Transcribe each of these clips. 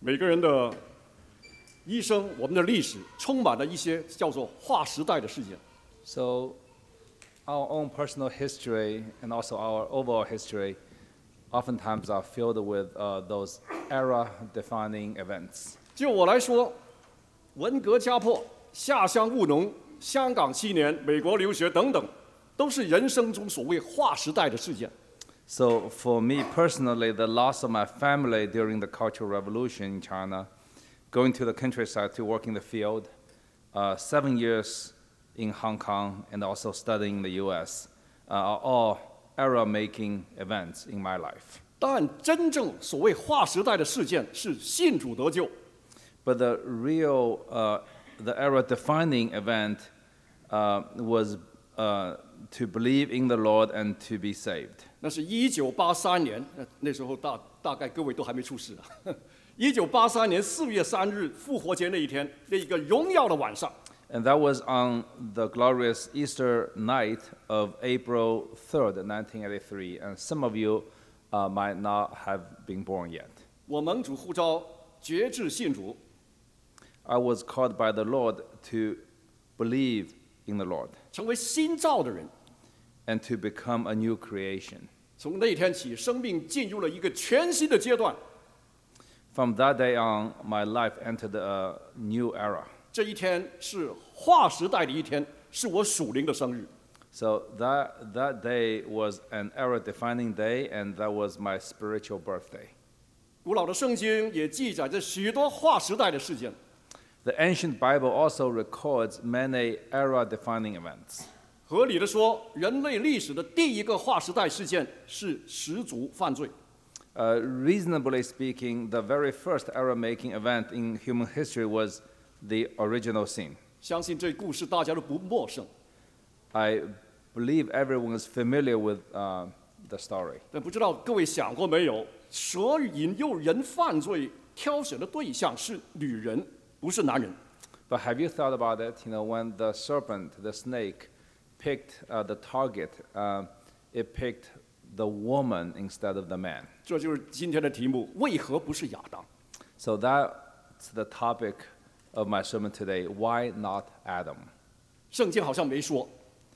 每个人的一生，我们的历史充满了一些叫做划时代的事件。 So, our own personal history and also our overall history oftentimes are filled with those era-defining events. 就我来说，文革家破、下乡务农、香港7年、美国留学等等，都是人生中所谓划时代的事件。 So for me personally, the loss of my family during the Cultural Revolution in China, going to the countryside to work in the field, 7 years in Hong Kong, and also studying in the U.S. Are all era-making events in my life. 但真正所谓划时代的事件是信主得救。 But the real, the era-defining event was to believe in the Lord and to be saved. 那是1983年，那时候大概各位都还没出世啊。1983年4月3日复活节那一天，那一个荣耀的晚上。 And that was on the glorious Easter night of April 3rd, 1983. And some of you might not have been born yet. 我蒙主呼召，决志信主。 I was called by the Lord to believe in the Lord 成为新造的人。 and to become a new creation. 从那一天起，生命进入了一个全新的阶段。 From that day on, my life entered a new era. 这一天是划时代的一天，是我属灵的生日。 So that day was an era-defining day, and that was my spiritual birthday. 古老的圣经也记载着许多划时代的事件。 The ancient Bible also records many era-defining events. 合理的说，人类历史的第一个划时代事件是始祖犯罪。 Reasonably speaking, the very first era-making event in human history was the original sin. 相信这故事大家都不陌生， I believe everyone is familiar with the story. 但不知道各位想过没有，蛇引诱人犯罪挑选的对象是女人，不是男人。 But have you thought about it? When the serpent, the snake, picked the target, it picked the woman instead of the man. 这就是今天的题目：为何不是亚当？ So that's the topic of my sermon today. Why not Adam? 圣经好像没说，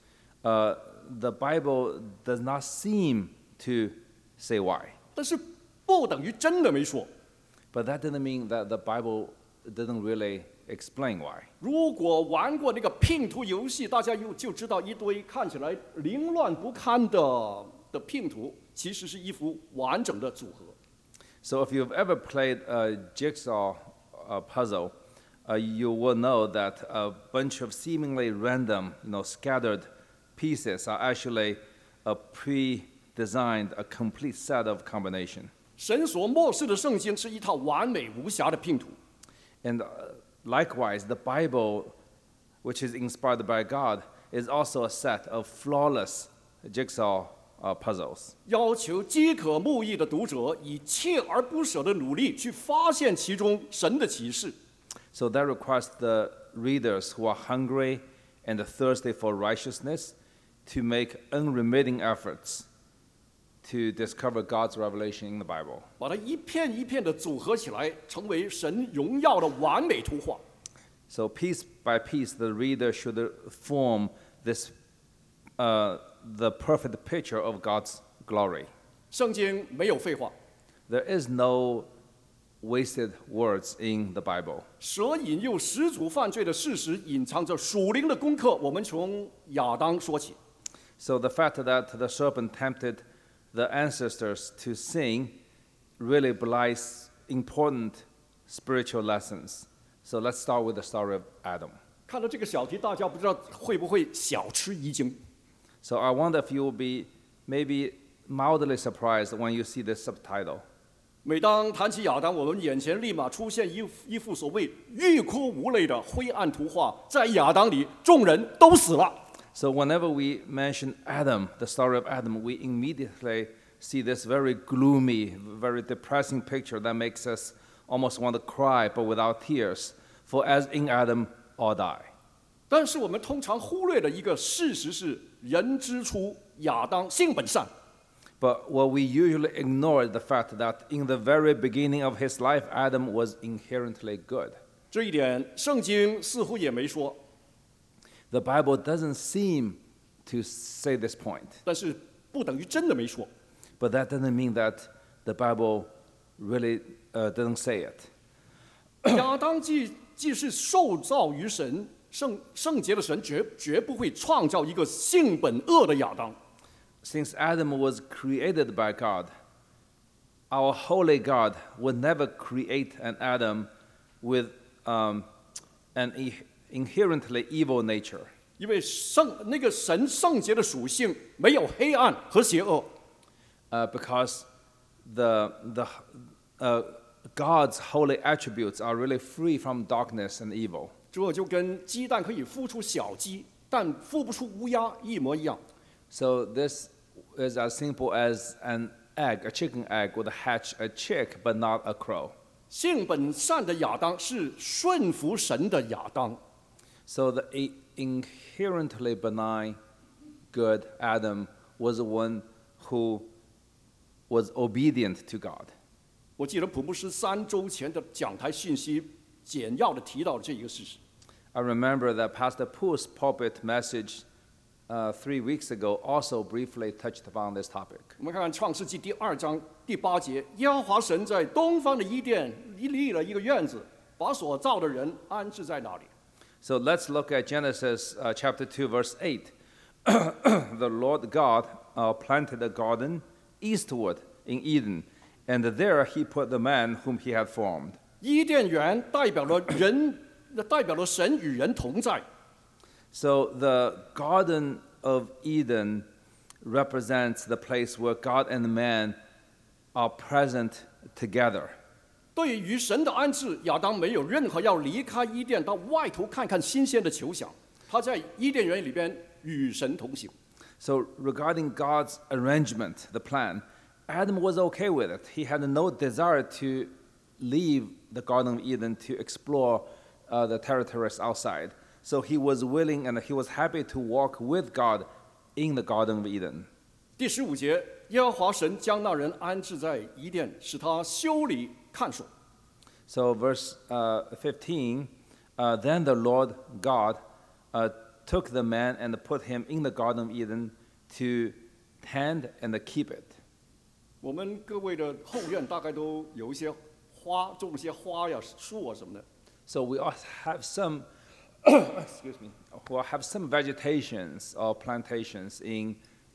The Bible does not seem to say why. 但是不等于真的没说。 But that didn't mean that the Bible didn't really explain why. 如果玩过那个拼图游戏，大家就知道一堆看起来凌乱不堪的拼图，其实是一幅完整的组合。 So if you've ever played a jigsaw puzzle, you will know that a bunch of seemingly random, scattered pieces are actually a pre-designed, a complete set of combination. 神所漠视的圣经是一套完美无瑕的拼图。 And likewise, the Bible, which is inspired by God, is also a set of flawless jigsaw puzzles. 要求饥渴慕义的读者以锲而不舍的努力去发现其中神的启示。 So that requires the readers who are hungry and thirsty for righteousness to make unremitting efforts to discover God's revelation in the Bible. 把它一片一片的组合起来，成为神荣耀的完美图画。 So piece by piece, the reader should form this, the perfect picture of God's glory. 圣经没有废话， There is no wasted words in the Bible. 蛇引诱始祖犯罪的事实隐藏着属灵的功课。我们从亚当说起。 So the fact that the serpent tempted the ancestors to sin really belies important spiritual lessons. So let's start with the story of Adam. 看到这个小题，大家不知道会不会小吃一惊？ So I wonder if you will be maybe mildly surprised when you see this subtitle. 每当谈起亚当，我们眼前立马出现一幅所谓欲哭无泪的灰暗图画。在亚当里，众人都死了。 So whenever we mention Adam, the story of Adam, we immediately see this very gloomy, very depressing picture that makes us almost want to cry, but without tears. For as in Adam, all die. 但是我们通常忽略的一个事实是，人之初，亚当性本善。 But what we usually ignore is the fact that in the very beginning of his life, Adam was inherently good. 这一点圣经似乎也没说， The Bible doesn't seem to say this point, 但是不等于真的没说。 but that doesn't mean that the Bible really doesn't say it. 亚当既是受造于神，圣洁的神绝不会创造一个性本恶的亚当。 Since Adam was created by God, our holy God would never create an Adam with an inherently evil nature. 因为那个神圣洁的属性没有黑暗和邪恶， Because God's holy attributes are really free from darkness and evil. 这就跟鸡蛋可以孵出小鸡，但孵不出乌鸦一模一样。 So this is as simple as an egg, a chicken egg would hatch a chick, but not a crow. 性本善的亚当是顺服神的亚当， So the inherently benign, good Adam was the one who was obedient to God. 我记得普布斯3周前的讲台信息简要的提到了这一个事实。 I remember that Pastor Poo's pulpit message 3 weeks ago also briefly touched upon this topic. 我们看看创世纪第2章第8节，耶和华神在东方的伊甸立了一个院子，把所造的人安置在那里。 So let's look at Genesis chapter 2, verse 8. The Lord God planted a garden eastward in Eden, and there he put the man whom he had formed. 伊甸园代表了神与人同在。 So the Garden of Eden represents the place where God and man are present together. 对于神的安置，亚当没有任何要离开伊甸到外头看看新鲜的求想，他在伊甸园里边与神同行。 So regarding God's arrangement, the plan, Adam was okay with it. He had no desire to leave the Garden of Eden to explore the territories outside. So he was willing and he was happy to walk with God in the Garden of Eden. 第15节，耶和华神将那人安置在伊甸，使他修理看守。 So verse 15, then the Lord God took the man and put him in the Garden of Eden to tend and keep it. 我们各位的后院大概都有一些花，种了些花呀、树啊什么的。 So we all have some, excuse me, we have some vegetations or plantations in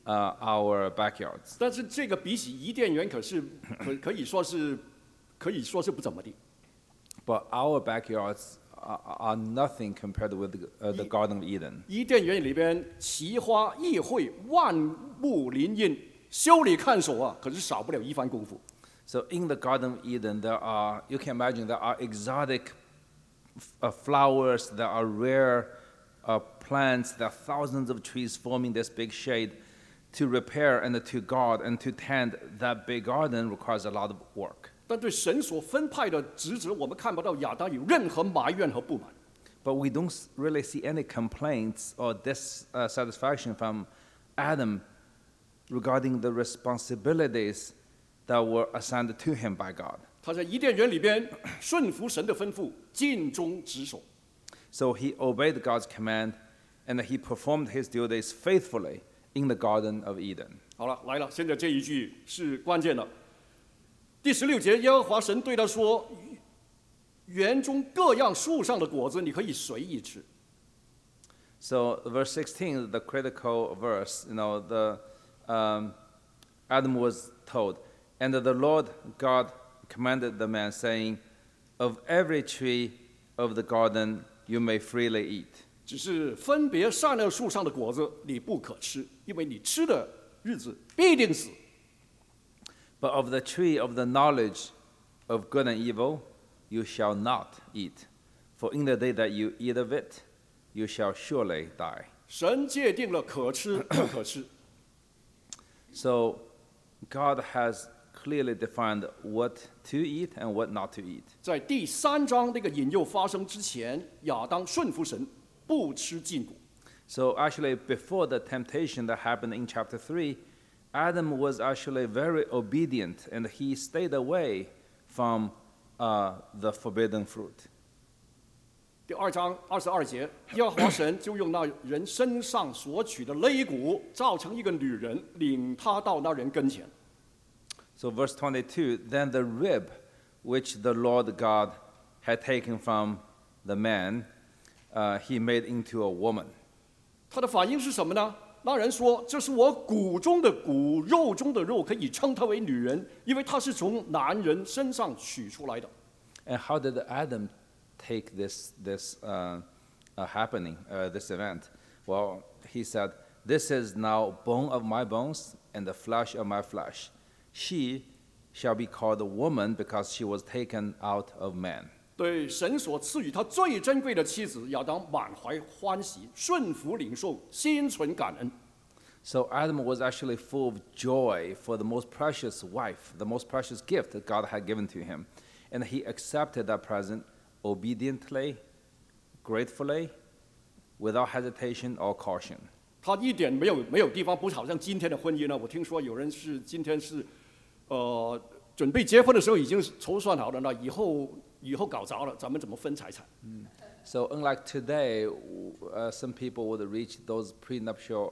our backyards. 但是这个比起伊甸园可以说是不怎么地。 But our backyards are nothing compared with the Garden of Eden. 伊甸园里边奇花异卉，万物林荫，修理看守啊，可是少不了一番功夫。 So in the Garden of Eden, you can imagine there are exotic flowers, there are rare plants, there are thousands of trees forming this big shade. To repair and to guard and to tend that big garden requires a lot of work. 但对神所分派的职责，我们看不到亚当有任何埋怨和不满。 But we don't really see any complaints or dissatisfaction from Adam regarding the responsibilities that were assigned to him by God. 他在伊甸园里边顺服神的吩咐，尽忠职守。 So he obeyed God's command and he performed his duties faithfully in the Garden of Eden. 好了，来了，现在这一句是关键的。第16节，耶和华神对他说：“园中各样树上的果子，你可以随意吃。” So verse 16, the critical verse, Adam was told, and the Lord God commanded the man, saying, of every tree of the garden you may freely eat. 只是分别善恶树上的果子，你不可吃，因为你吃的日子必定死。 But of the tree of the knowledge of good and evil you shall not eat, for in the day that you eat of it, you shall surely die. 神界定了可吃不可吃。 So God has clearly defined what to eat and what not to eat. 在第3章那个引诱发生之前，亚当顺服神，不吃禁果。 So actually, before the temptation that happened in chapter 3, Adam was actually very obedient, and he stayed away from the forbidden fruit. 第2章22节，耶和华神就用那人身上所取的肋骨，造成一个女人，领他到那人跟前。 So verse 22, then the rib which the Lord God had taken from the man, he made into a woman. 他的反应是什么呢？那人说：“这是我骨中的骨，肉中的肉，可以称她为女人，因为她是从男人身上取出来的。” And how did Adam take this happening, this event? Well, he said, "This is now bone of my bones and the flesh of my flesh. She shall be called a woman because she was taken out of man." 对神所赐予他最珍贵的妻子亚当满怀欢喜，顺服领受，心存感恩。 So Adam was actually full of joy for the most precious wife, the most precious gift that God had given to him. And he accepted that present obediently, gratefully, without hesitation or caution. 他一点没有地方不好像今天的婚姻呢。我听说有人是今天是，准备结婚的时候已经筹算好了，那以后搞砸了，咱们怎么分财产？ So unlike today, some people would reach those prenuptial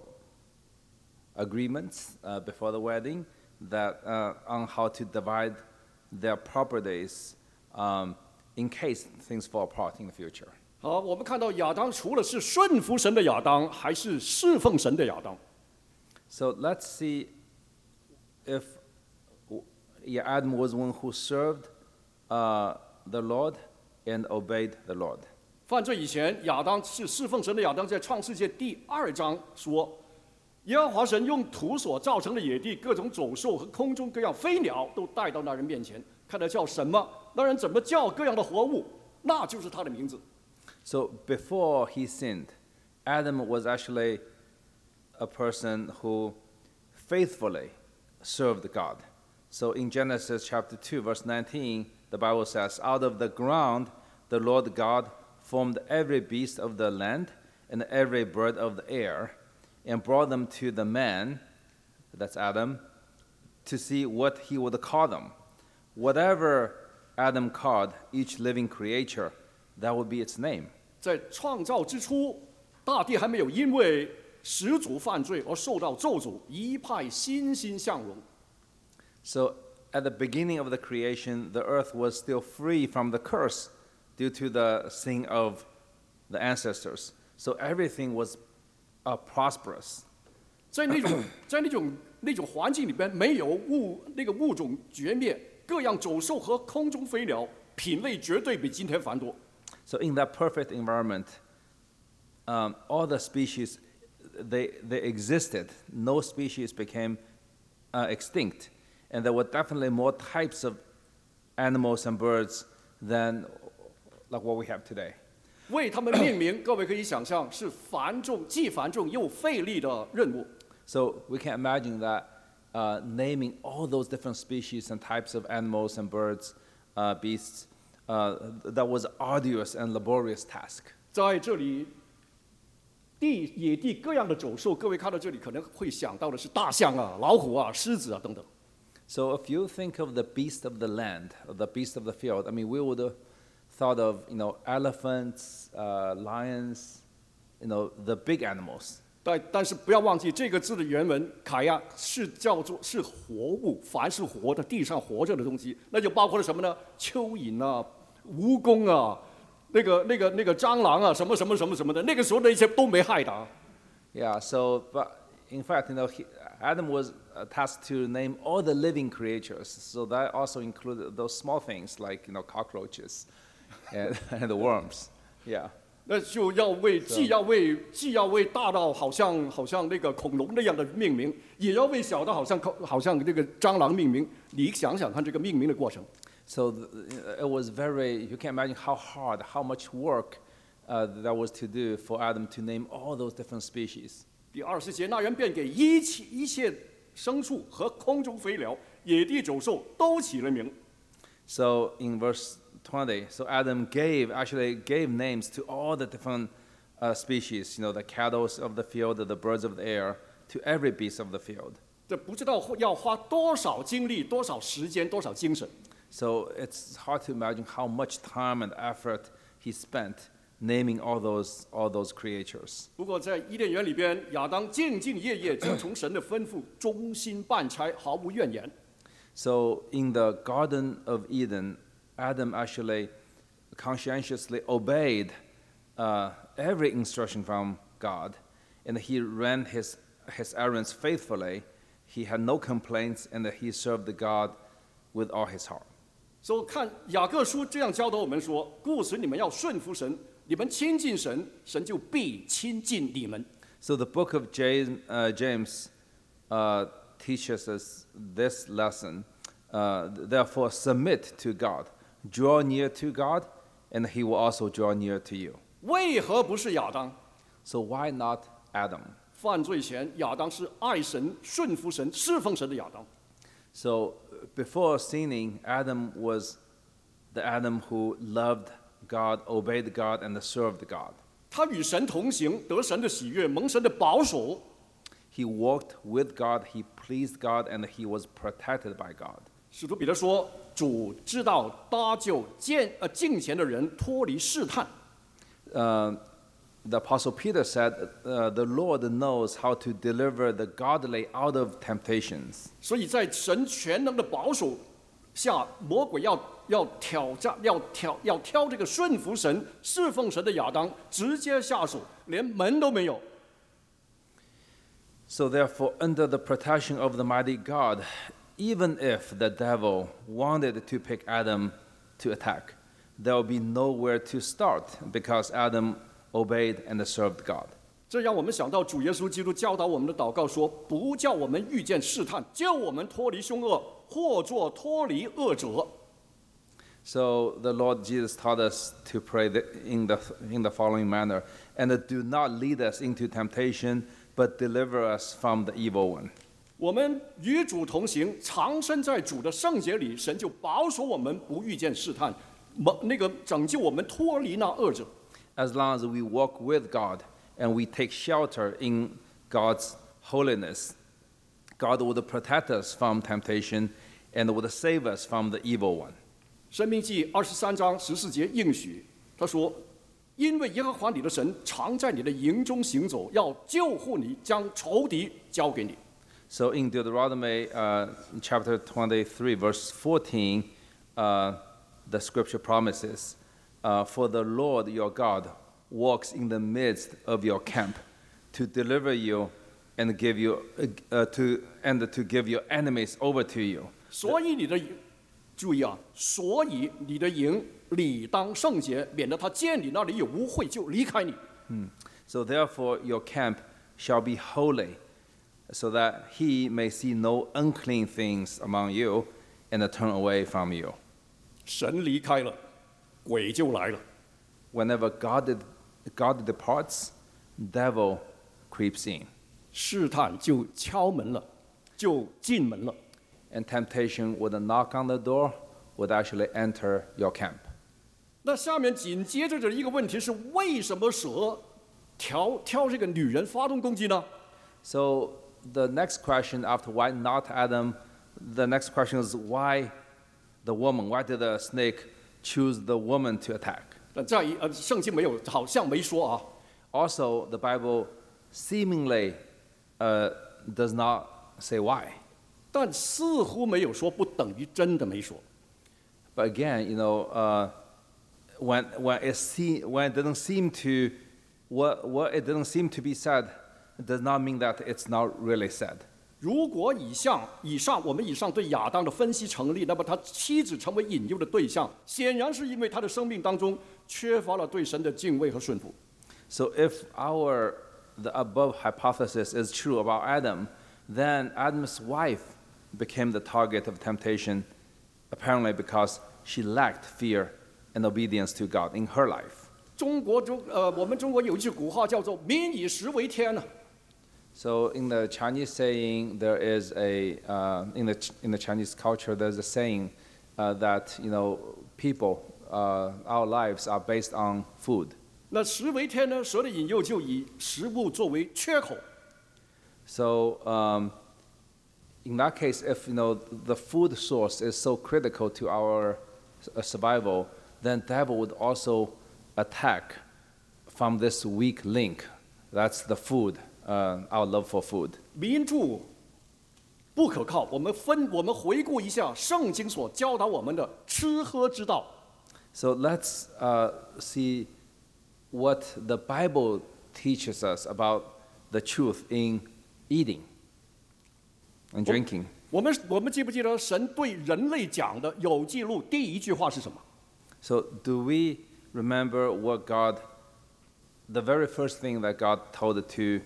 agreements before the wedding that on how to divide their properties in case things fall apart in the future. 好，我们看到亚当除了是顺服神的亚当，还是侍奉神的亚当。 So let's see if Adam was one who served the Lord and obeyed the Lord. 犯罪以前，亚当是侍奉神的亚当，在创世界第2章说，耶和华神用土所造成的野地各种走兽和空中各样飞鸟都带到那人面前，看他叫什么，那人怎么叫各样的活物，那就是他的名字。 So before he sinned, Adam was actually a person who faithfully served God. So in Genesis chapter 2, verse 19, the Bible says, "Out of the ground the Lord God formed every beast of the land and every bird of the air, and brought them to the man," that's Adam, "to see what he would call them. Whatever Adam called each living creature, that would be its name." 在创造之初，大地还没有因为始祖犯罪而受到咒诅，一派欣欣向荣。 So at the beginning of the creation, the earth was still free from the curse due to the sin of the ancestors. So everything was prosperous. 在那种环境里边，没有物种绝灭，各样走兽和空中飞鸟品类绝对比今天繁多。 So in that perfect environment, all the species they existed. No species became extinct, and there were definitely more types of animals and birds than like what we have today. 为他们命名，各位可以想象是既繁重又费力的任务。 So we can imagine that naming all those different species and types of animals and birds, beasts, that was arduous and laborious task. 在这里，野地各样的走兽，各位看到这里可能会想到的是大象啊、老虎啊、狮子啊等等。 So if you think of the beast of the land, or the beast of the field, I mean, we would have thought of, elephants, lions, the big animals. 但是不要忘记这个字的原文凯亚是活物，凡是活的地上活着的东西，那就包括了什么呢？蚯蚓啊、蜈蚣啊、那个蟑螂啊，什么的，那个时候那些都没害的啊。 Yeah. So, but in fact, Adam was tasked to name all the living creatures. So that also included those small things like cockroaches and the worms. Yeah. 那就既要为大到好像那个恐龙那样的命名，也要为小到好像这个蟑螂命名。你想想看这个命名的过程。 So it was you can imagine how hard, how much work that was to do for Adam to name all those different species. 第20节，那人便给一切牲畜和空中飞鸟、野地走兽都起了名。 So in verse 20, so Adam actually gave names to all the different species, the cattle of the field, the birds of the air, to every beast of the field. 这不知道要花多少精力、多少时间、多少精神。 So it's hard to imagine how much time and effort he spent naming all those creatures. 不过在伊甸园里边，亚当兢兢业业，遵从神的吩咐，忠心办差，毫无怨言。 So in the Garden of Eden, Adam actually conscientiously obeyed every instruction from God, and he ran his errands faithfully. He had no complaints, and he served God with all his heart. 所以看雅各书这样教导我们说：故此你们要顺服神，你们亲近神，神就必亲近你们。 So the book of James teaches us this lesson. Therefore, submit to God, draw near to God, and He will also draw near to you. 为何不是亚当？ So why not Adam? 犯罪前，亚当是爱神、顺服神、侍奉神的亚当。 So before sinning, Adam was the Adam who loved God, obeyed God, and served God. 他与神同行，得神的喜悦，蒙神的保守。 He walked with God, he pleased God, and he was protected by God. 使徒彼得说：“主知道搭救敬虔的人脱离试探。” The Apostle Peter said, the Lord knows how to deliver the godly out of temptations. 所以在神全能的保守下，魔鬼要挑战，要挑这个顺服神、侍奉神的亚当，直接下手，连门都没有。 So therefore, under the protection of the mighty God, even if the devil wanted to pick Adam to attack, there will be nowhere to start because Adam obeyed and served God. 这让我们想到主耶稣基督教导我们的祷告说：“不叫我们遇见试探，救我们脱离凶恶，或作脱离恶者。” So the Lord Jesus taught us to pray in the following manner, and do not lead us into temptation, but deliver us from the evil one. 我们与主同行，常身在主的圣洁里，神就保守我们不遇见试探，拯救我们脱离那恶者。 As long as we walk with God and we take shelter in God's holiness, God would protect us from temptation and would save us from the evil one. 申命记23章14节应许，他说：“因为耶和华你的神常在你的营中行走，要救护你，将仇敌交给你。” So in Deuteronomy chapter 23, verse 14, the scripture promises, "For the Lord your God walks in the midst of your camp, to deliver you and give you to give your enemies over to you." 所以你的注意啊，所以你的营理当圣洁，免得他见你那里有污秽就离开你。 So therefore your camp shall be holy, so that he may see no unclean things among you, and turn away from you. 神离开了，鬼就来了。 Whenever God departs, devil creeps in, 试探就敲门了，就进门了。 and temptation would knock on the door, would actually enter your camp. 那下面紧接着的一个问题是：为什么蛇挑这个女人发动攻击呢？ So the next question after why not Adam, the next question is why the woman? Why did the snake choose the woman to attack? 但圣经没有，好像没说啊。 Also, the Bible seemingly does not say why. 但似乎没有说，不等于真的没说。 But again, when it doesn't seem to what it doesn't seem to be said, it does not mean that it's not really said. 如果我们以上对亚当的分析成立，那么他妻子成为引诱的对象，显然是因为他的生命当中缺乏了对神的敬畏和顺服。 So if the above hypothesis is true about Adam, then Adam's wife became the target of temptation, apparently because she lacked fear and obedience to God in her life. 我们中国有一句古话叫做"民以食为天"啊。 So in the Chinese saying, there is in the Chinese culture, there's a saying that people, our lives are based on food. 那食为天呢？蛇的引诱就以食物作为缺口。 So in that case, if the food source is so critical to our survival, then devil would also attack from this weak link. That's the food, our love for food. 民助不可靠。我们回顾一下圣经所教导我们的吃喝之道。 So let's see what the Bible teaches us about the truth in eating and drinking. 我们记不记得神对人类讲的有记录第一句话是什么？ So do we remember what the very first thing that God told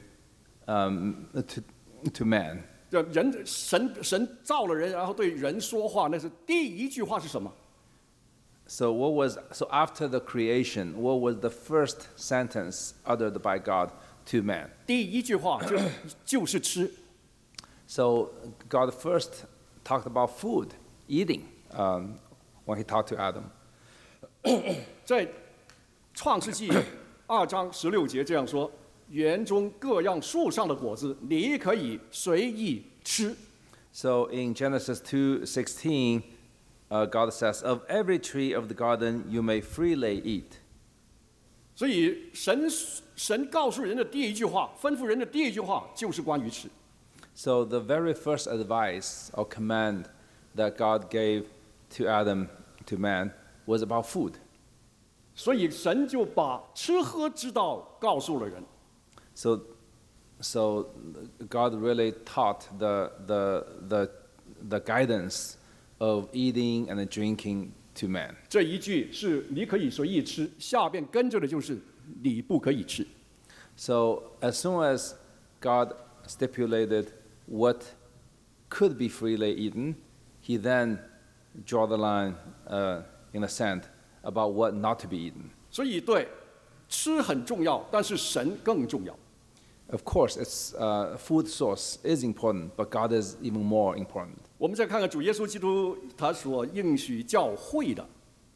to man? 神造了人，然后对人说话，那是第一句话是什么？ So after the creation, what was the first sentence uttered by God to man? 第一句话就是吃。 So God first talked about food, eating, when He talked to Adam. 在创世纪2章16节这样说：园中各样树上的果子，你可以随意吃。 So in Genesis 2:16, God says, "Of every tree of the garden you may freely eat." 所以神告诉人的第一句话，吩咐人的第一句话就是关于吃。 So the very first advice or command that God gave to Adam, to man, was about food. 所以神就把吃喝之道告诉了人。 So God really taught the guidance of eating and drinking to man. 这一句是你可以随意吃，下边跟着的就是你不可以吃。 So as soon as God stipulated what could be freely eaten, He then draw the line in the sand about what not to be eaten. 所以对，吃很重要，但是神更重要。 Of course, it's food source is important, but God is even more important. 我们再看看主耶稣基督他所应许教会的。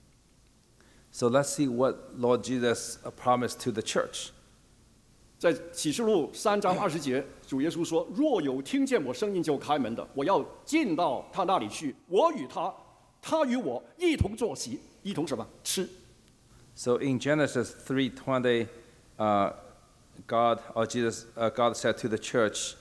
So let's see what Lord Jesus promised to the church. 在启示录3章20节，主耶稣说：“若有听见我声音就开门的，我要进到他那里去，我与他，他与我一同坐席，一同什么？吃。” So in Genesis 3:20, God said to the church,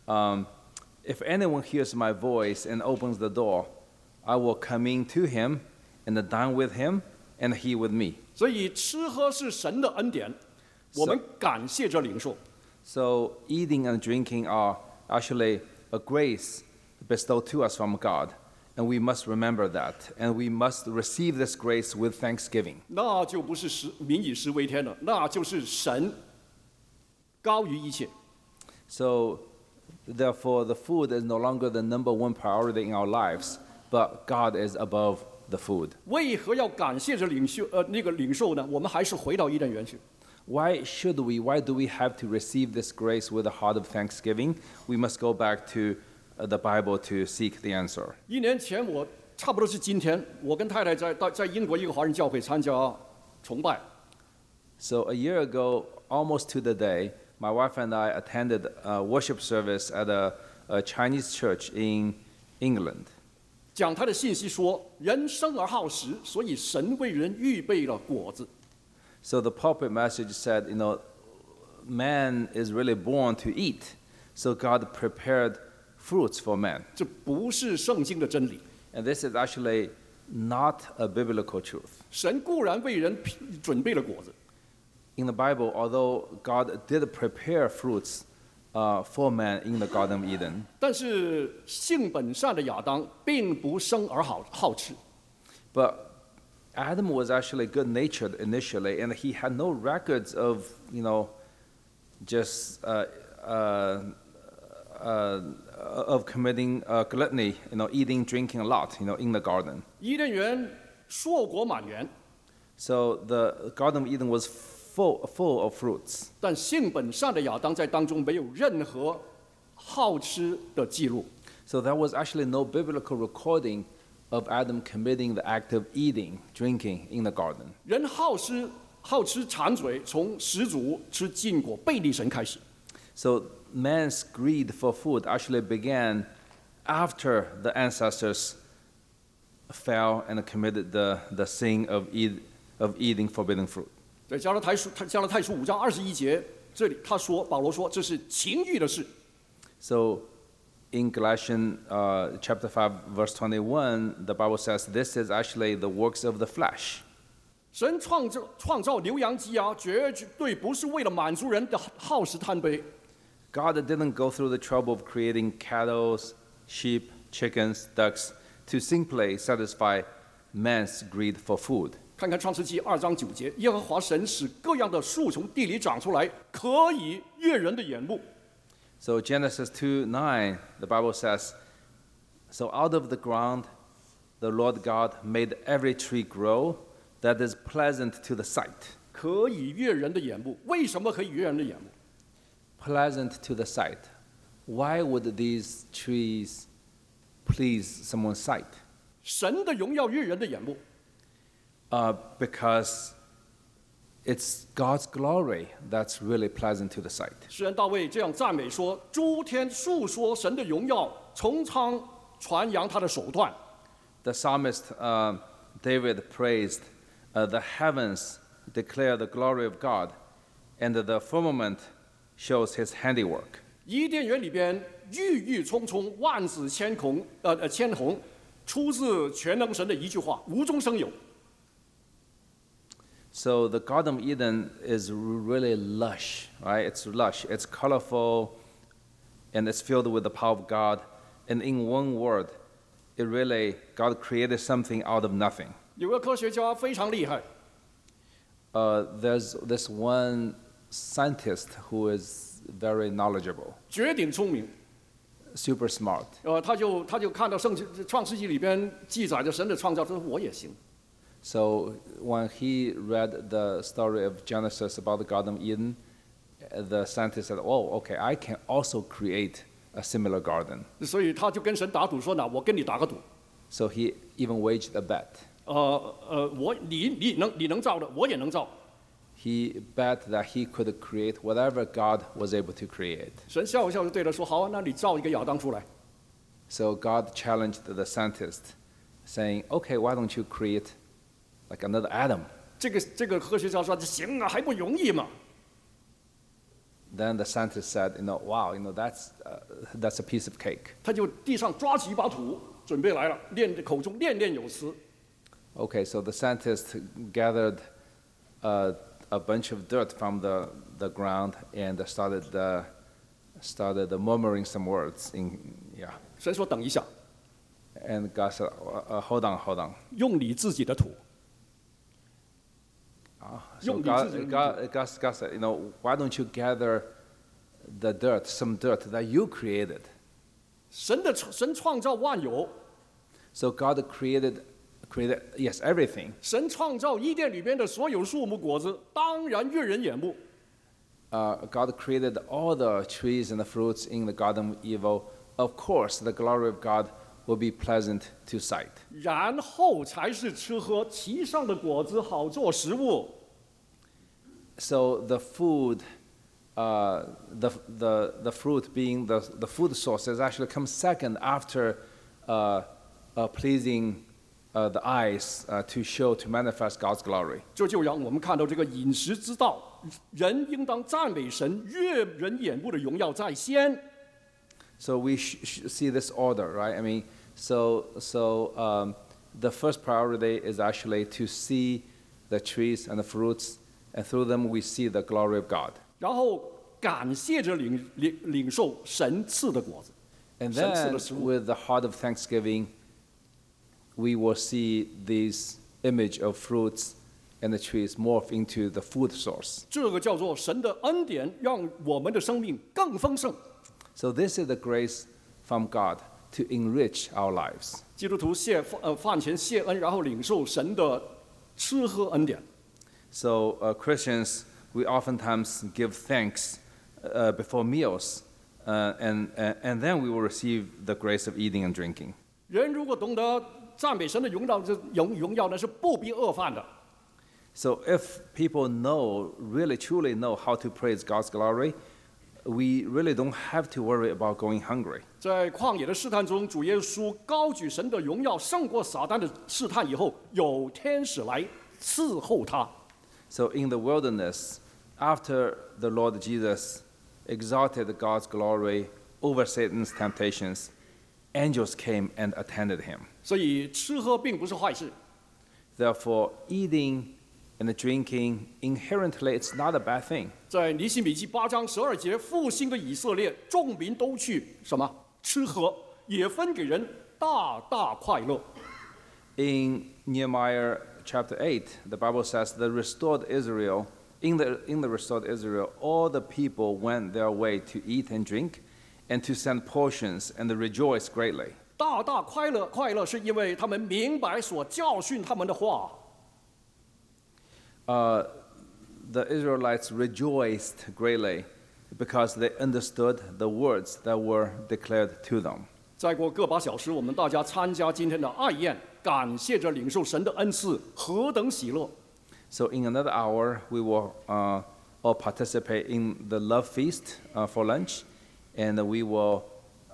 "If anyone hears my voice and opens the door, I will come in to him and dine with him, and he with me." 所以吃喝是神的恩典，我们感谢着领受。 So eating and drinking are actually a grace bestowed to us from God, and we must remember that, and we must receive this grace with thanksgiving. 那就不是民以食为天了，那就是神高于一切。 So therefore, the food is no longer the number one priority in our lives, but God is above the food. 为何要感谢着领受呢？我们还是回到伊甸园去。 Why do we have to receive this grace with a heart of thanksgiving? We must go back to the Bible to seek the answer. 1年前，我差不多是今天，我跟太太在英国一个华人教会参加崇拜。 So a year ago, almost to the day, my wife and I attended a worship service at a Chinese church in England. 讲他的信息说，人生而好食，所以神为人预备了果子。 So the pulpit message said, man is really born to eat. So God prepared fruits for man. 这不是圣经的真理。 And this is actually not a biblical truth. 神固然为人准备了果子， In the Bible, although God did prepare fruits for man in the Garden of Eden, 但是性本善的亚当并不生而好吃。 but Adam was actually good-natured initially, and he had no records of, just of committing gluttony, eating, drinking a lot, in the garden. 伊甸园硕果满园， So the Garden of Eden was full of fruits. 但性本善的亚当在当中没有任何好吃的记录。 So there was actually no biblical recording of Adam committing the act of eating, drinking in the garden. 人好吃馋嘴，从始祖吃禁果背离神开始。 So man's greed for food actually began after the ancestors fell and committed the sin of eating forbidden fruit. 在加拉太书5章21节，这里保罗说这是情欲的事。 So in Galatians chapter 5, verse 21, the Bible says this is actually the works of the flesh. 神创造牛羊鸡鸭，绝对不是为了满足人的好食贪杯。 God didn't go through the trouble of creating cattle, sheep, chickens, ducks to simply satisfy man's greed for food. 看看创世纪2章9节，耶和华神使各样的树从地里长出来，可以悦人的眼目。 So Genesis 2:9, the Bible says, "So out of the ground the Lord God made every tree grow that is pleasant to the sight." 可以悦人的眼目，为什么可以悦人的眼目？ Pleasant to the sight. Why would these trees please someone's sight? 神的荣耀悦人的眼目， Because it's God's glory that's really pleasant to the sight. 诗人大卫这样赞美说：“诸天述说神的荣耀，穹苍传扬他的手段。” The psalmist David praised the heavens declare the glory of God, and the firmament shows his handiwork. 伊甸园里边郁郁葱葱，万紫千红，出自全能神的一句话，无中生有。 So the Garden of Eden is really lush, right? It's lush, it's colorful, and it's filled with the power of God. And in one word, it really, God created something out of nothing. 有个科学家非常厉害， There's this one scientist who is very knowledgeable, 绝顶聪明。 super smart. 他就看到创世纪里边记载着神的创造，他说我也行。 So when he read the story of Genesis about the Garden of Eden, the scientist said, "Oh, okay, I can also create a similar garden." 所以他就跟神打赌说：“那我跟你打个赌， So he even waged a bet. 你能造的，我也能造。” He bet that he could create whatever God was able to create. 神笑一笑就对他说：“好啊，那你造一个亚当出来。” So God challenged the scientist, saying, "Okay, why don't you create like another Adam?" 这个科学家说：“行啊，还不容易嘛。” Then the scientist said, "Wow, that's a piece of cake." 他就地上抓起一把土，准备来了，口中念念有词。 Okay, so the scientist gathered a bunch of dirt from the ground and started murmuring some words. Yeah. 神说：“等一下， And God said, "Hold on." 用你自己的土。” So God said, "Why don't you gather the dirt, some dirt that you created?" 神创造万有， So God created yes everything. 神创造伊甸里边的所有树木果子，当然悦人眼目。 God created all the trees and the fruits in the Garden of Eden. Of course, the glory of God will be pleasant to sight. 然后才是吃喝，其上的果子好做食物。 So the food, the fruit being the food sources actually comes second after pleasing the eyes to manifest God's glory. 这就让我们看到这个饮食之道，人应当赞美神，悦人眼目的荣耀在先。 So we see this order, right? I mean, the first priority is actually to see the trees and the fruits, and through them we see the glory of God. 然后感谢着领受神赐的果子。 And 神赐 then 的食物。 with the heart of thanksgiving, we will see this image of fruits and the trees morph into the food source. 这个叫做神的恩典，让我们的生命更丰盛。 So this is the grace from God to enrich our lives. 基督徒饭前谢恩，然后领受神的吃喝恩典。 So Christians, we oftentimes give thanks before meals, and then we will receive the grace of eating and drinking. 人如果懂得赞美神的荣耀呢，是不必饿饭的。 So if people really truly know how to praise God's glory, we really don't have to worry about going hungry. 在旷野的试探中，主耶稣高举神的荣耀，胜过撒旦的试探以后，有天使来伺候他。 So in the wilderness, after the Lord Jesus exalted God's glory over Satan's temptations, angels came and attended him. 所以吃喝并不是坏事。 Therefore, eating and drinking, inherently, it's not a bad thing. 在尼希米记8章12节，复兴的以色列众民都去什么吃喝，也分给人大大快乐。 In Nehemiah chapter 8, the Bible says, the restored Israel, in the restored Israel, all the people went their way to eat and drink and to send portions and rejoice greatly. 大大快乐，快乐是因为他们明白所教训他们的话。 The Israelites rejoiced greatly because they understood the words that were declared to them. 再过个把小时，我们大家参加今天的爱宴，感谢着领受神的恩赐，何等喜乐！ So in another hour, we will all participate in the love feast for lunch, and we will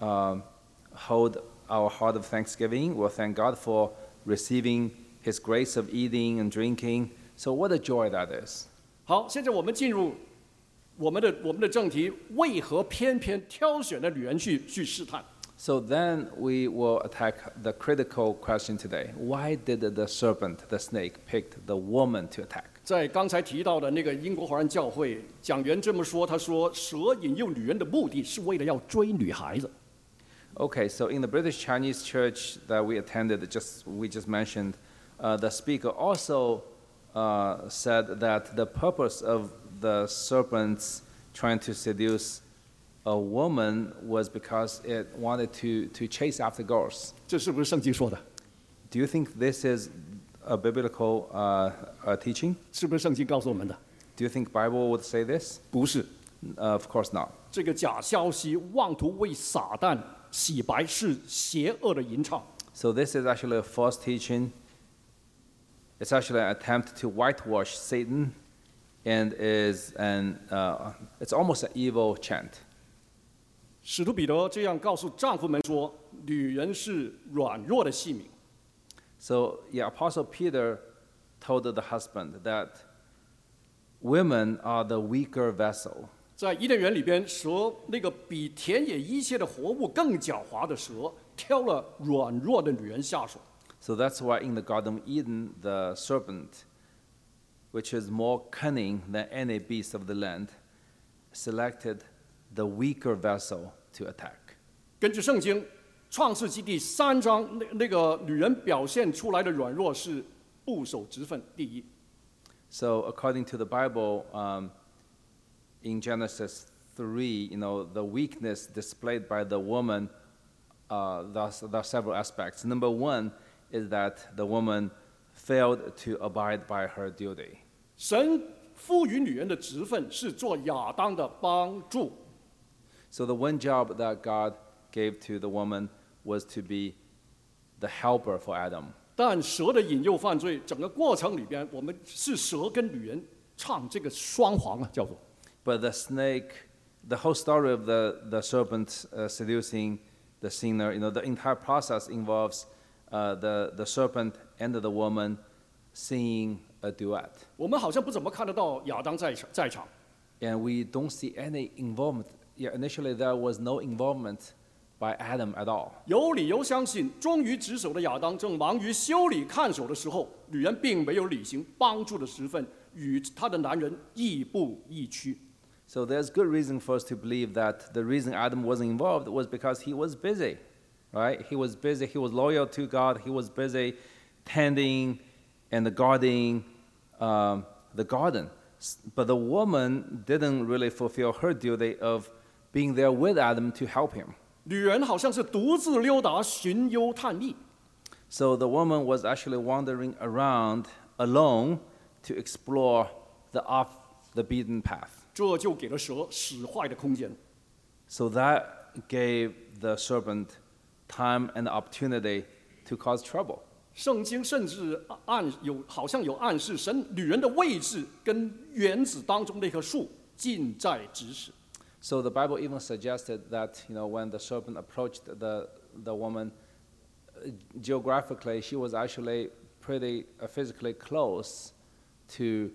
hold our heart of thanksgiving. We'll thank God for receiving His grace of eating and drinking. So what a joy that is. 好，现在我们进入我们的正题，为何偏偏挑选了女人去试探？ So then we will attack the critical question today. Why did the serpent, the snake, pick the woman to attack? 在刚才提到的那个英国华人教会讲员这么说，他说蛇引诱女人的目的是为了要追女孩子。 Okay, so in the British Chinese church that we attended, we just mentioned, the speaker also said that the purpose of the serpents trying to seduce a woman was because it wanted to chase after girls. 这是不是圣经说的？ Do you think this is a biblical teaching? 是不是圣经告诉我们的？ Do you think Bible would say this? 不是， Of course not. 这个假消息妄图为撒旦洗白，是邪恶的吟唱。 So this is actually a false teaching. It's actually an attempt to whitewash Satan, and it's almost an evil chant. 使徒彼得这样告诉丈夫们说：“女人是软弱的器皿。” So yeah, Apostle Peter told the husband that women are the weaker vessel. 在伊甸园里边，蛇那个比田野一切的活物更狡猾的蛇，挑了软弱的女人下手。 So that's why in the Garden of Eden, the serpent, which is more cunning than any beast of the land, selected the weaker vessel to attack. 根据圣经，《创世纪》第3章，那个女人表现出来的软弱是不守职分第一。 So according to the Bible, in Genesis 3, the weakness displayed by the woman, there are several aspects. Number one is that the woman failed to abide by her duty. 神赋予女人的职分是做亚当的帮助。 So the one job that God gave to the woman was to be the helper for Adam. 但蛇的引诱犯罪，整个过程里边，我们是蛇跟女人唱这个双簧啊，叫做。 But the snake, the whole story of the serpent seducing the sinner, the entire process involves the serpent and the woman singing a duet. 我们好像不怎么看得到亚当在场。 And we don't see any involvement. Yeah, initially there was no involvement by Adam at all. 有理由相信，忠于职守的亚当正忙于修理看守的时候，女人并没有履行帮助的职分，与她的男人亦步亦趋。 So there's good reason for us to believe that the reason Adam wasn't involved was because he was busy, right? He was busy. He was loyal to God. He was busy tending and guarding the garden. But the woman didn't really fulfill her duty of being there with Adam to help him. 女人好像是独自溜达，寻幽探秘。 So the woman was actually wandering around alone to explore the off the beaten path. 这就给了蛇使坏的空间。 So that gave the serpent time and opportunity to cause trouble. 圣经甚至好像有暗示，女人的位置跟园子当中那棵树近在咫尺。 So the Bible even suggested that when the serpent approached the woman, geographically she was actually pretty physically close to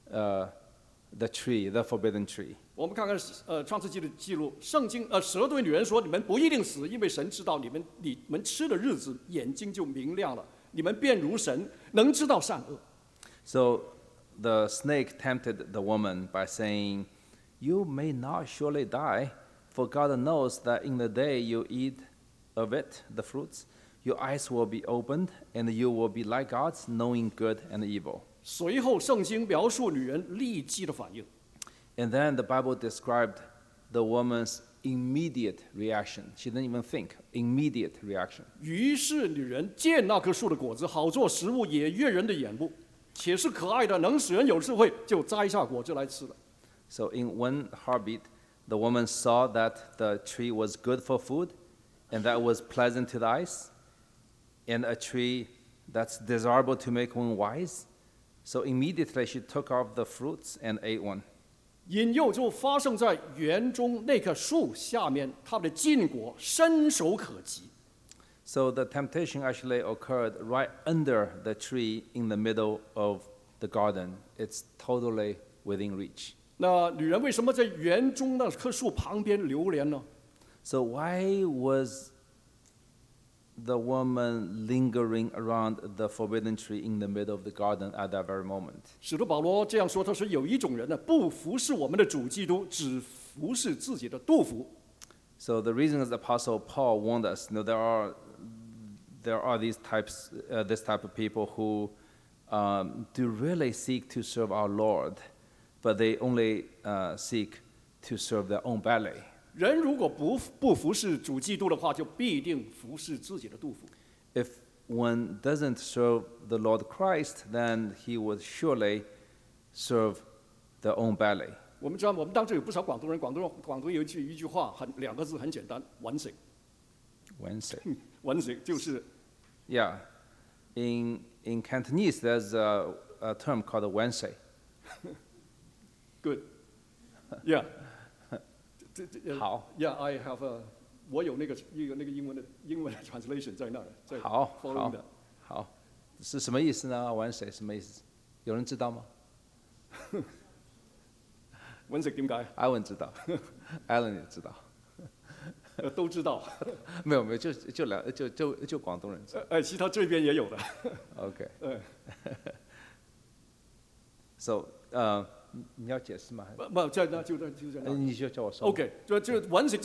the tree, the forbidden tree. 我们看看创世纪的记录，圣经蛇对女人说：“你们不一定死，因为神知道你们吃的日子眼睛就明亮了，你们便如神，能知道善恶。” So the snake tempted the woman by saying, "You may not surely die, for God knows that in the day you eat of it, the fruits, your eyes will be opened, and you will be like gods, knowing good and evil." 随后圣经描述女人立即的反应。 And then the Bible described the woman's immediate reaction. She didn't even think. Immediate reaction. 于是女人见那棵树的果子好做食物，也悦人的眼目，且是可爱的，能使人有智慧，就摘下果子来吃了。 So in one heartbeat, the woman saw that the tree was good for food, and that was pleasant to the eyes, and a tree that's desirable to make one wise. So immediately she took off the fruits and ate one. 引诱就发生在园中那棵树下面，它的禁果伸手可及。 So the temptation actually occurred right under the tree in the middle of the garden. It's totally within reach. 那女人为什么在园中那棵树旁边流连呢？ So why was the woman lingering around the forbidden tree in the middle of the garden at that very moment? 使徒保罗这样说，他说有一种人呢，不服侍我们的主基督，只服侍自己的肚腹。 So the reason is the Apostle Paul warned us. There are this type of people who do really seek to serve our Lord, but they only seek to serve their own belly. 人如果不服侍主基督的话，就必定服侍自己的肚腹。 If one doesn't serve the Lord Christ, then he would surely serve their own belly. 我们知道，我们当中有不少广东人，广东有一句话两个字很简单，揾食。 Wednesday. 揾食就是 Yeah. In Cantonese, there's a term called Wednesday. good. Yeah. 好。 Yeah, I have a. 我有那个英文的 translation 在那儿，在好， following 的。 好，是什么意思呢？Wednesday 什么意思？有人知道吗？ 揾食點解？ Alan 知道，Alan 也知道。 都知道。 没有，就广东人知道。 其他这边也有的。 OK. So 你要解释吗？ 不，在那就在那。 你就叫我说。 OK， 就揾食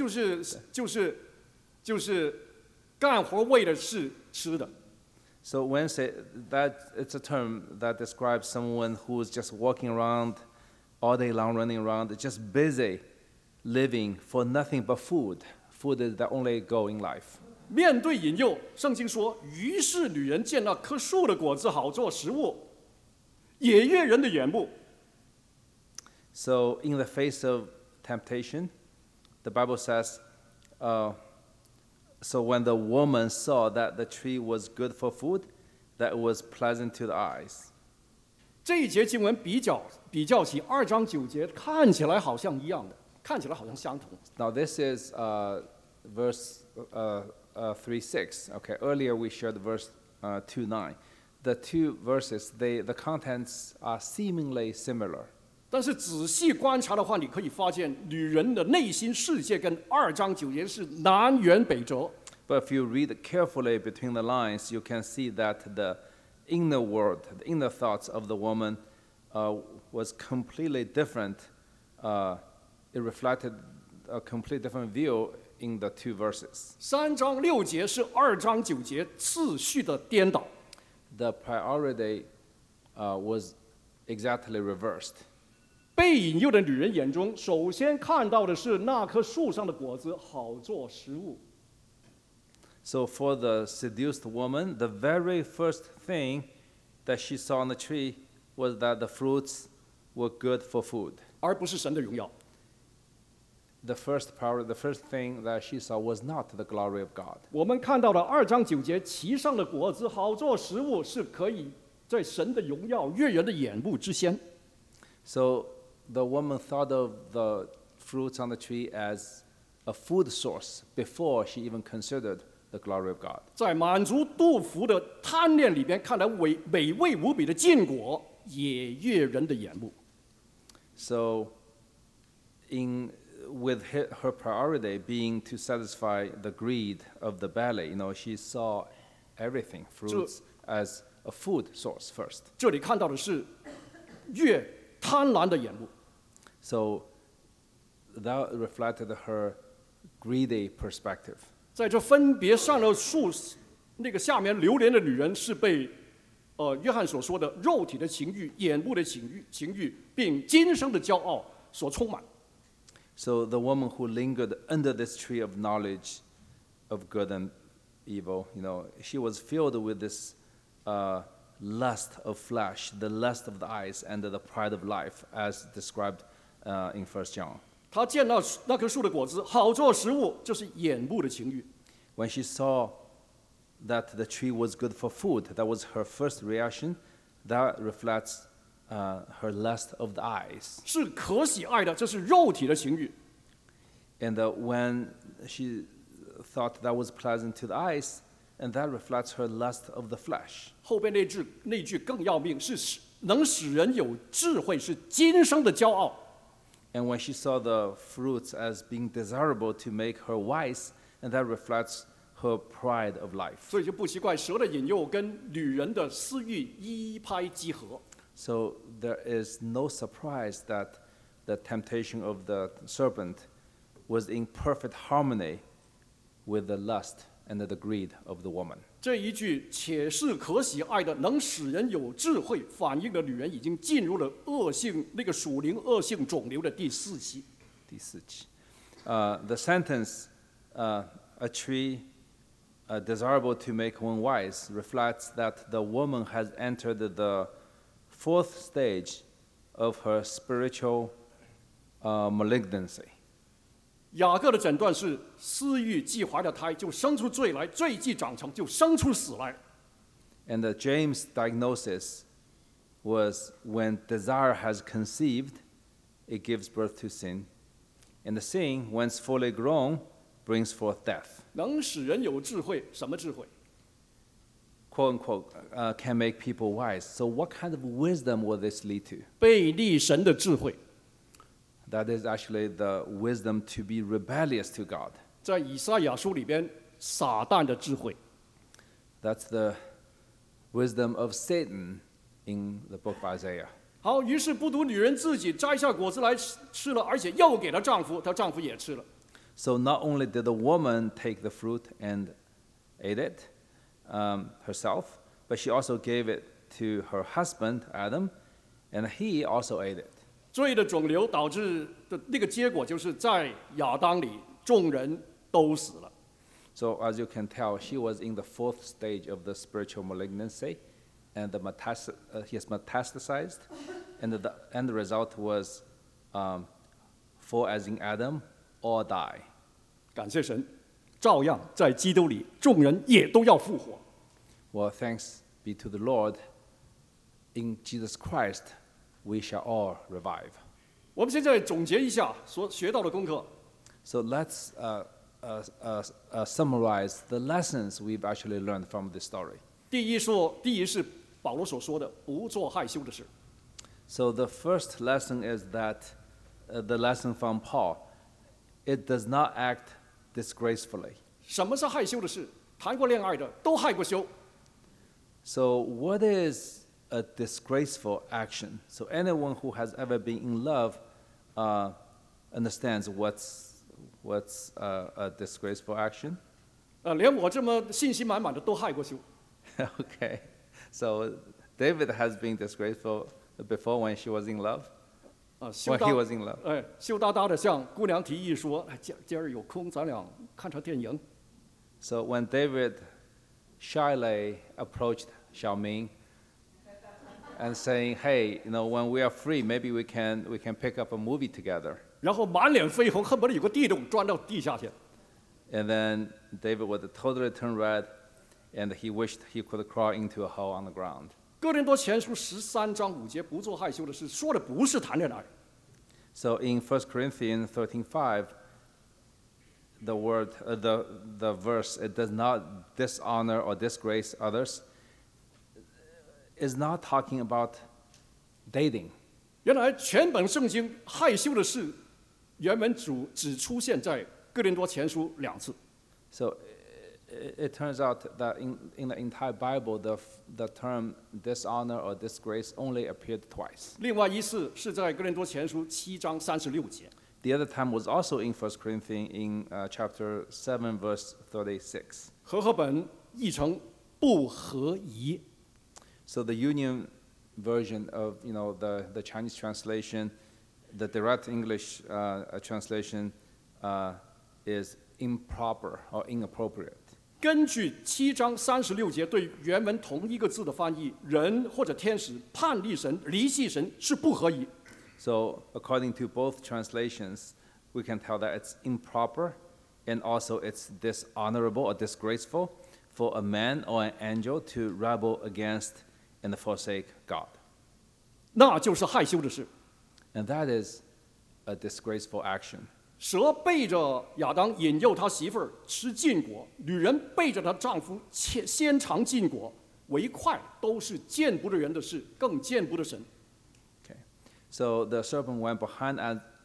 就是干活为的是吃的。 So Wednesday, that it's a term that describes someone who's just walking around all day long, running around, just busy living for nothing but food. Food is the only goal in life. 面对引诱，圣经说：“于是女人见那棵树的果子好做食物，也悦人的眼目。” So in the face of temptation, the Bible says, so when the woman saw that the tree was good for food, that it was pleasant to the eyes. 这一节经文比较起2章9节，看起来好像一样的，看起来好像相同。 Now this is verse 3:6. Okay, earlier we shared verse 2:9. The two verses, the contents are seemingly similar. 但是仔细观察的话，你可以发现女人的内心世界跟2章9节是南辕北辙。 But if you read carefully between the lines, you can see that the inner world, the inner thoughts of the woman was completely different. It reflected a completely different view in the two verses. 3章6节是2章9节次序的颠倒。 The priority was exactly reversed. 被引诱的女人眼中，首先看到的是那棵树上的果子好做食物。 So for the seduced woman, the very first thing that she saw on the tree was that the fruits were good for food. 而不是神的荣耀。 The first thing that she saw was not the glory of God. 我们看到了2章9节，其上的果子好做食物，是可以在神的荣耀、悦人的眼目之先。 So the woman thought of the fruits on the tree as a food source before she even considered the glory of God. 在满足肚腹的贪念里边，看来美味无比的禁果也悦人的眼目。 So, with her priority being to satisfy the greed of the belly, she saw everything, fruits, as a food source first. 这里看到的是越贪婪的眼目。 So, that reflected her greedy perspective. 在这分别上了树那个下面流连的女人，是被约翰所说的肉体的情欲、眼目的情欲，并今生的骄傲所充满。 So the woman who lingered under this tree of knowledge of good and evil, she was filled with this lust of flesh, the lust of the eyes, and the pride of life, as described in 1 John. 她见到那棵树的果子好做食物，这是眼目的情欲。 When she saw that the tree was good for food, that was her first reaction. That reflects her lust of the eyes. 是可喜爱的，这是肉体的情欲。 And when she thought that was pleasant to the eyes, and that reflects her lust of the flesh. 后边那句更要命，是能使人有智慧，是今生的骄傲。 And when she saw the fruits as being desirable to make her wise, and that reflects her pride of life. 所以就不奇怪蛇的引诱跟女人的私欲一拍即合。 So there is no surprise that the temptation of the serpent was in perfect harmony with the lust and the greed of the woman. 这一句且是可喜爱的，能使人有智慧，反映了女人已经进入了恶性那个属灵恶性肿瘤的第四期。 The sentence, a tree desirable to make one wise, reflects that the woman has entered the fourth stage of her spiritual malignancy. 雅各的诊断是：私欲既怀了胎，就生出罪来；罪既长成，就生出死来。 And James' diagnosis was when desire has conceived, it gives birth to sin. And the sin, once fully grown, brings forth death. 能使人有智慧，什么智慧？ Quote unquote, can make people wise. So what kind of wisdom will this lead to? 背逆神的智慧。 That is actually the wisdom to be rebellious to God. 在以赛亚书里边，撒旦的智慧。 That's the wisdom of Satan in the book of Isaiah. 好，于是不独女人自己摘下果子来吃了，而且又给了丈夫，她丈夫也吃了。 So not only did the woman take the fruit and ate it herself, but she also gave it to her husband, Adam, and he also ate it. 罪的肿瘤导致的那个结果，就是在亚当里，众人都死了。 So as you can tell, she was in the fourth stage of the spiritual malignancy, and he has metastasized, and the end result was fall as in Adam or die. 感谢神，照样在基督里，众人也都要复活。 Well, thanks be to the Lord. In Jesus Christ, we shall all revive. 我们现在总结一下所学到的功课。 So let's summarize the lessons we've actually learned from this story. 第一是保罗所说的，不做害羞的事。 So the first lesson is that the lesson from Paul, it does not act disgracefully. 什么是害羞的事？谈过恋爱的都害过羞。 So what is a disgraceful action? So anyone who has ever been in love understands what's a disgraceful action. 连我这么信心满满的都害过羞。 Okay, so David has been disgraceful before when she was in love. 羞 When he was in love. 羞答答的向姑娘提议说：“今儿有空，咱俩看场电影。” So when David shyly approached Xiaoming and saying, "Hey, when we are free, maybe we can pick up a movie together." 然后满脸绯红，恨不得有个地洞钻到地下去。 And then David would totally turn red, and he wished he could crawl into a hole on the ground. 哥林多前书13章5节，不做害羞的事，说的不是谈恋爱。 So in 1 Corinthians 13:5, the word, the verse, it does not dishonor or disgrace others, is not talking about dating. 原来全本圣经害羞的事，原文只出现在哥林多前书2次。 So it turns out that in the entire Bible, the term dishonor or disgrace only appeared twice. 另外一次是在哥林多前书7章36节。 The other time was also in 1 Corinthians in chapter 7, verse 36. 和合本译成不合宜。 So the Union version of the Chinese translation, the direct English translation is improper or inappropriate. 根据7章36节对原文同一个字的翻译，人或者天使叛逆神、离弃神是不合宜。 So according to both translations, we can tell that it's improper and also it's dishonorable or disgraceful for a man or an angel to rebel against and forsake God. 那就是害羞的事。 And that is a disgraceful action. 蛇背着亚当引诱他媳妇儿吃禁果，女人背着她丈夫先尝禁果，为快都是见不得人的事，更见不得神。 Okay. So the serpent went behind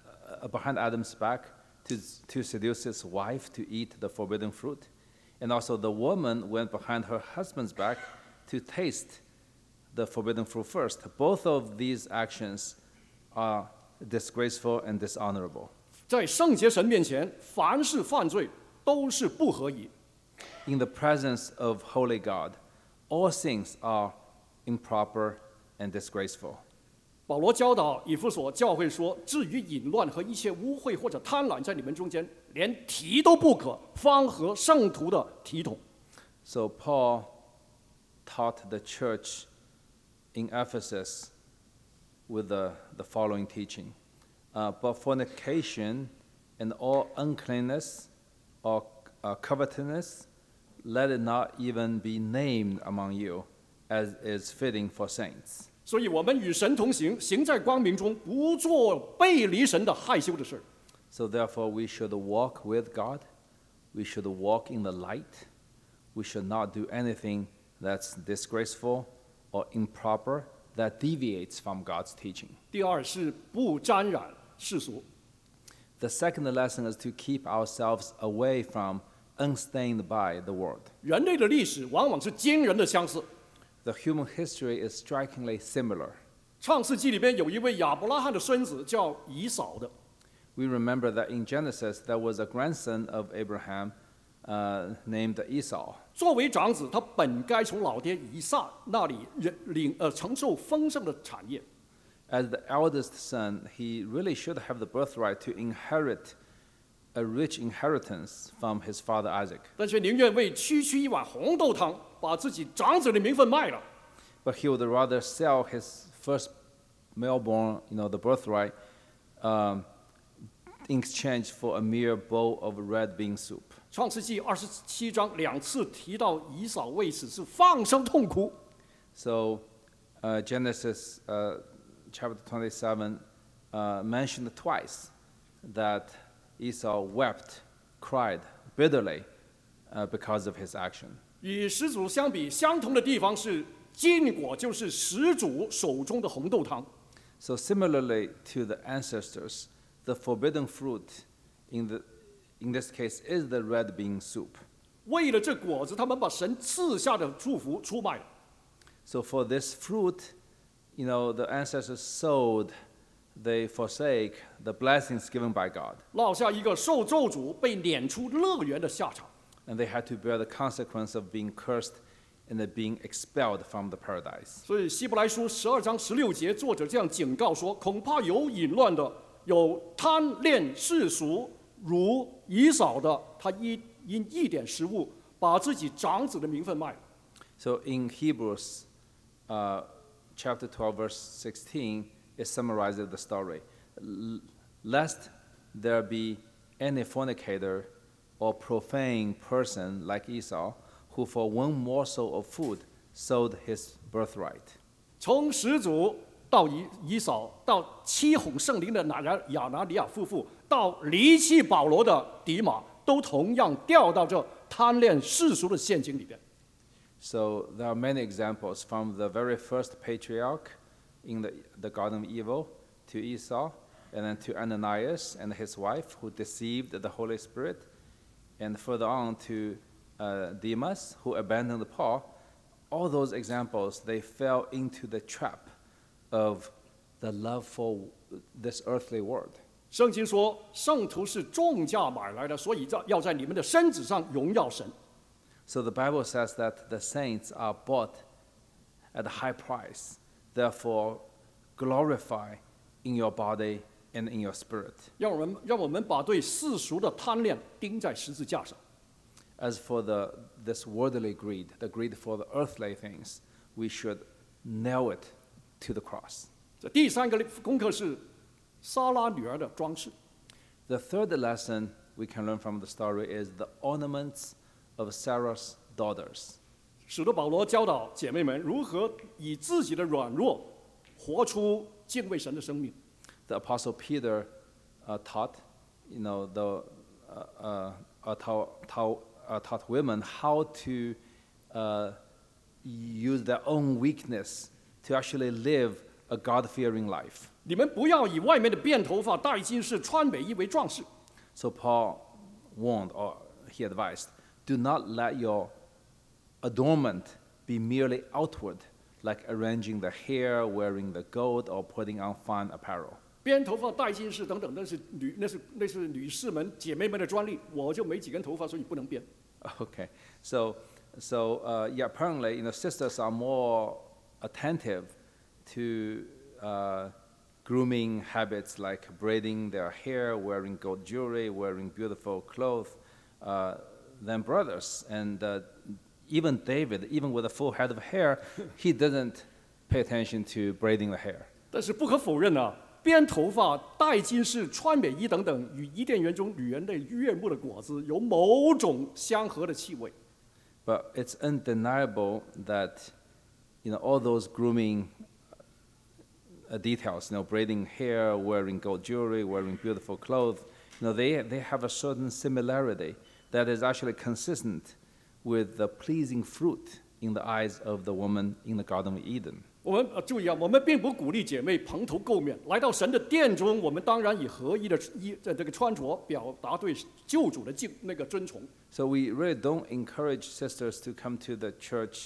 Adam's back to seduce his wife to eat the forbidden fruit. And also the woman went behind her husband's back to taste the forbidden fruit first. Both of these actions are disgraceful and dishonorable. 在圣洁神面前，凡是犯罪都是不合宜。 In the presence of holy God, all things are improper and disgraceful. 保罗教导以弗所教会说：“至于淫乱和一切污秽或者贪婪在你们中间，连提都不可，方合圣徒的体统。” So Paul taught the church in Ephesus with the following teaching. But fornication and all uncleanness or covetousness, let it not even be named among you, as is fitting for saints. 所以，我们与神同行，行在光明中，不做背离神的害羞的事。 So therefore we should walk with God, we should walk in the light, we should not do anything that's disgraceful or improper that deviates from God's teaching. 第二是不沾染世俗。 The second lesson is to keep ourselves away from unstained by the world. 人类的历史往往是惊人的相似。 The human history is strikingly similar. 创世纪里边有一位亚伯拉罕的孙子叫以扫的， We remember that in Genesis there was a grandson of Abraham named Esau. 作为长子，他本该从老爹以撒那里承受丰盛的产业。 As the eldest son, he really should have the birthright to inherit a rich inheritance from his father Isaac. 但却宁愿为区区一碗红豆汤，把自己长子的名分卖了。 But he would rather sell his first maleborn, the birthright, in exchange for a mere bowl of red bean soup. 创世纪27章2次提到以扫为此是放声痛哭。 So Genesis chapter 27 mentioned twice that Esau wept, cried bitterly because of his action. 与始祖相比，相同的地方是禁果就是始祖手中的红豆汤。 So similarly to the ancestors, the forbidden fruit in this case is the red bean soup. 为了这果子，他们把神赐下的祝福出卖了。 So for this fruit, the ancestors sold, they forsake the blessings given by God. 落下一个受咒诅、被撵出乐园的下场。 And they had to bear the consequence of being cursed and being expelled from the paradise. 所以希伯来书12章16节，作者这样警告说：恐怕有淫乱的，有贪恋世俗，如以扫的，他因一点食物，把自己长子的名分卖了。 So in Hebrews chapter 12, verse 16, it summarizes the story. Lest there be any fornicator or profane person like Esau, who for one morsel of food sold his birthright. 从始祖到以扫，到欺哄圣灵的亚拿尼亚夫妇，到离弃保罗的迪马，都同样掉到这贪恋世俗的陷阱里边。 So there are many examples from the very first patriarch in the Garden of Evil to Esau, and then to Ananias and his wife who deceived the Holy Spirit, and further on to Demas who abandoned Paul. All those examples, they fell into the trap of the love for this earthly world. 圣经说，圣徒是重价买来的，所以要在你们的身子上荣耀神。 So the Bible says that the saints are bought at a high price. Therefore, glorify in your body and in your spirit. 让我们把对世俗的贪恋钉在十字架上。 As for this worldly greed, the greed for the earthly things, we should nail it to the cross. 这第三个功课是撒拉女儿的装饰。 The third lesson we can learn from the story is the ornaments of Sarah's daughters. 使徒保罗教导姐妹们如何以自己的软弱活出敬畏神的生命。 The Apostle Peter taught women how to use their own weakness to actually live a God-fearing life. 你们不要以外面的辫头发、戴金饰、穿美衣为壮饰。 So Paul warned, or he advised, do not let your adornment be merely outward, like arranging the hair, wearing the gold, or putting on fine apparel. 编头发、戴金饰等等，那是女士们、姐妹们的专利，我就没几根头发，所以不能编。 Okay, so yeah, apparently, sisters are more attentive to grooming habits like braiding their hair, wearing gold jewelry, wearing beautiful clothes, than brothers. And even David, even with a full head of hair, he doesn't pay attention to braiding the hair. 但是不可否认啊，编头发、戴金饰、穿美衣等等，与伊甸园中女人类悦目的果子有某种相合的气味。 But it's undeniable that all those grooming details, braiding hair, wearing gold jewelry, wearing beautiful clothes, they have a certain similarity that is actually consistent with the pleasing fruit in the eyes of the woman in the Garden of Eden. 我们注意啊，我们并不鼓励姐妹蓬头垢面来到神的殿中。我们当然以合一的这个穿着表达对救主的尊崇。 So we really don't encourage sisters to come to the church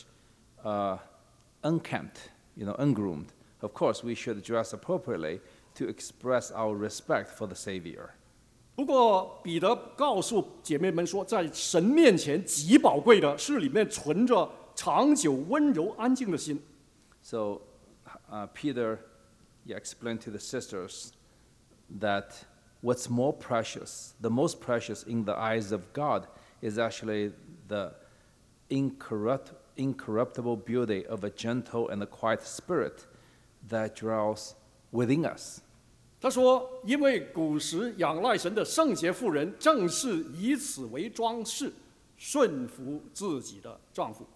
unkempt, ungroomed. Of course, we should dress appropriately to express our respect for the Savior. 不过，彼得告訴姐妹們說，在神面前極寶貴的是裡面存着長久溫柔安靜的心。 So Peter explained to the sisters that what's more precious, the most precious in the eyes of God, is actually the incorruptible beauty of a gentle and a quiet spirit that dwells within us. 他說：“因為古時仰賴神的聖潔婦人，正是以此為裝飾，順服自己的丈夫。”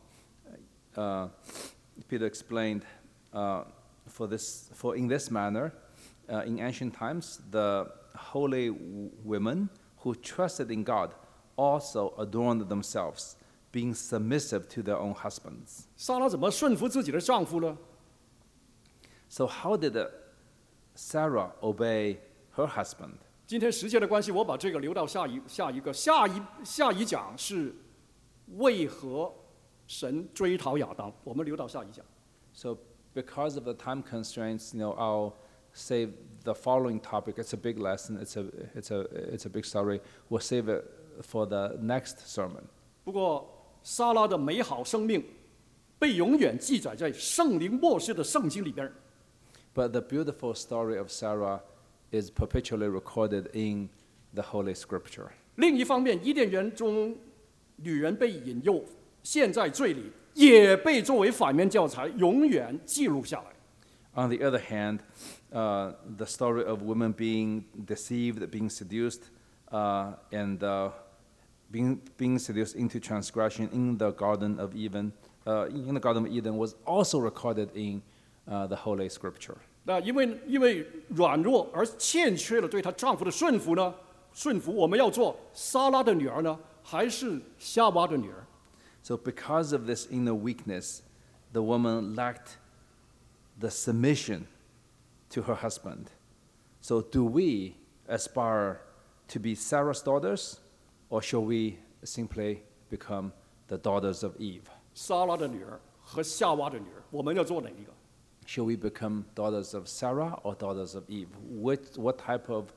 Peter explained, for in this manner, in ancient times, the holy women who trusted in God also adorned themselves, being submissive to their own husbands. 撒拉怎么順服自己的丈夫呢？ So how did Sarah obey her husband? 今天时间的关系，我把这个留到下一讲是为何神追讨亚当，我们留到下一讲。 So because of the time constraints, I'll save the following topic. It's a big lesson. It's a big story. We'll save it for the next sermon. 不过，撒拉的美好生命被永远记载在圣灵默示的圣经里边。 But the beautiful story of Sarah is perpetually recorded in the Holy Scripture. 另一方面，伊甸园中女人被引诱，陷在罪里，也被作为反面教材永远记录下来。 On the other hand, the story of women being deceived, being seduced, and being seduced into transgression in the Garden of Eden, was also recorded in the Holy Scripture. 那因为软弱而欠缺了对她丈夫的顺服呢？顺服我们要做撒拉的女儿呢，还是夏娃的女儿？ So because of this inner weakness, the woman lacked the submission to her husband. So do we aspire to be Sarah's daughters, or shall we simply become the daughters of Eve? 撒拉的女儿和夏娃的女儿，我们要做哪一个？ Shall we become daughters of Sarah or daughters of Eve? What type of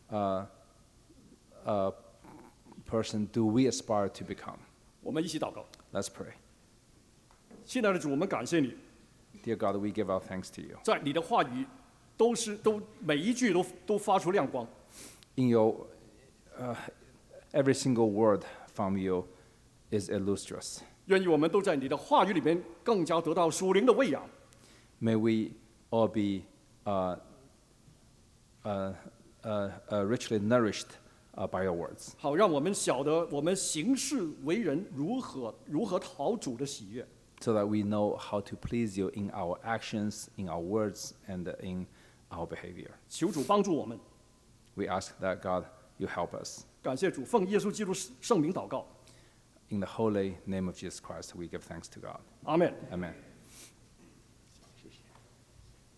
person do we aspire to become? 我们一起祷告。 Let's pray. 亲爱的主，我们感谢你， Dear God, we give our thanks to you. 在你的话语都每一句都发出亮光。 In your every single word from you is illustrious. 愿意我们都在你的话语里面更加得到属灵的喂养。 May we all be richly nourished by your words, 好让我们晓得我们行事为人如何讨主的喜悦。 so that we know how to please you in our actions, in our words, and in our behavior. 求主帮助我们。 We ask that God, you help us. 感谢主，奉耶稣基督圣名祷告， In the holy name of Jesus Christ, we give thanks to God. 阿门。 Amen.